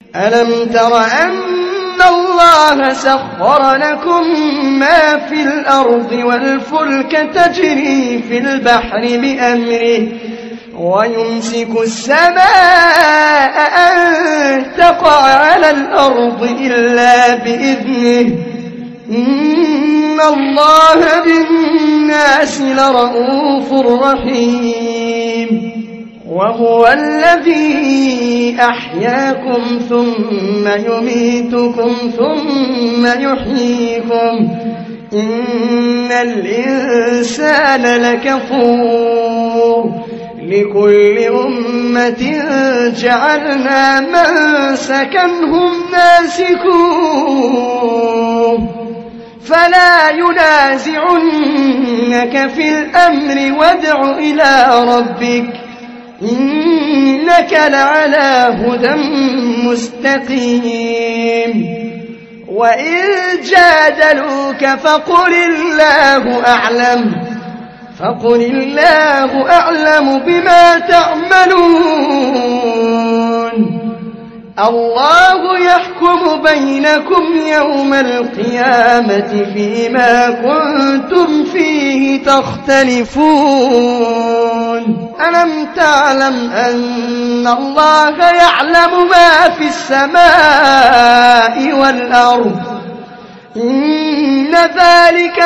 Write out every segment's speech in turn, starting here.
ألم تر أن الله سخر لكم ما في الأرض والفلك تجري في البحر بأمره ويمسك السماء أن تقع على الأرض إلا بإذنه إن الله بالناس لرءوف رحيم وهو الذي أحياكم ثم يميتكم ثم يحييكم إن الإنسان لكفور لكل أمة جعلنا منسكا هم ناسكوه فلا ينازعنك في الأمر وادع إلى ربك إنك لعلى هدى مستقيم وإن جادلوك فقل الله أعلم بما تعملون الله يحكم بينكم يوم القيامة فيما كنتم فيه تختلفون ألم تعلم أن الله يعلم ما في السماء والأرض إن ذلك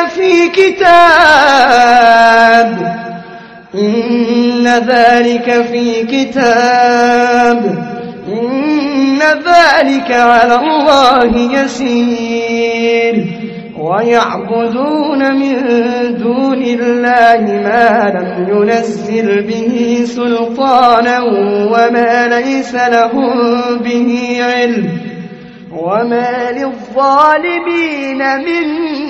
في كتاب إن ذلك على الله يسير ويعبدون من دون الله ما لم ينزل به سلطانا وما ليس لهم به علم وما للظالمين من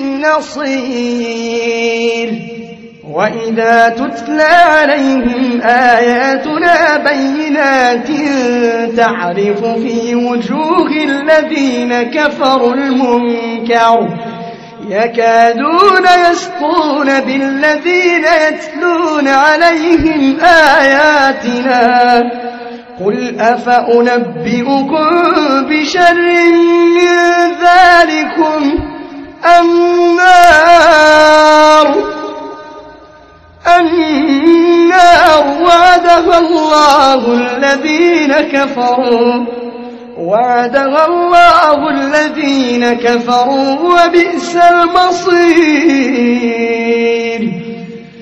نصير وإذا تتلى عليهم آياتنا بينات تعرف في وجوه الذين كفروا المنكر يكادون يسطون بالذين يتلون عليهم آياتنا قل أفأنبئكم بشر من ذلكم النار وعدها الله الذين كفروا وبئس المصير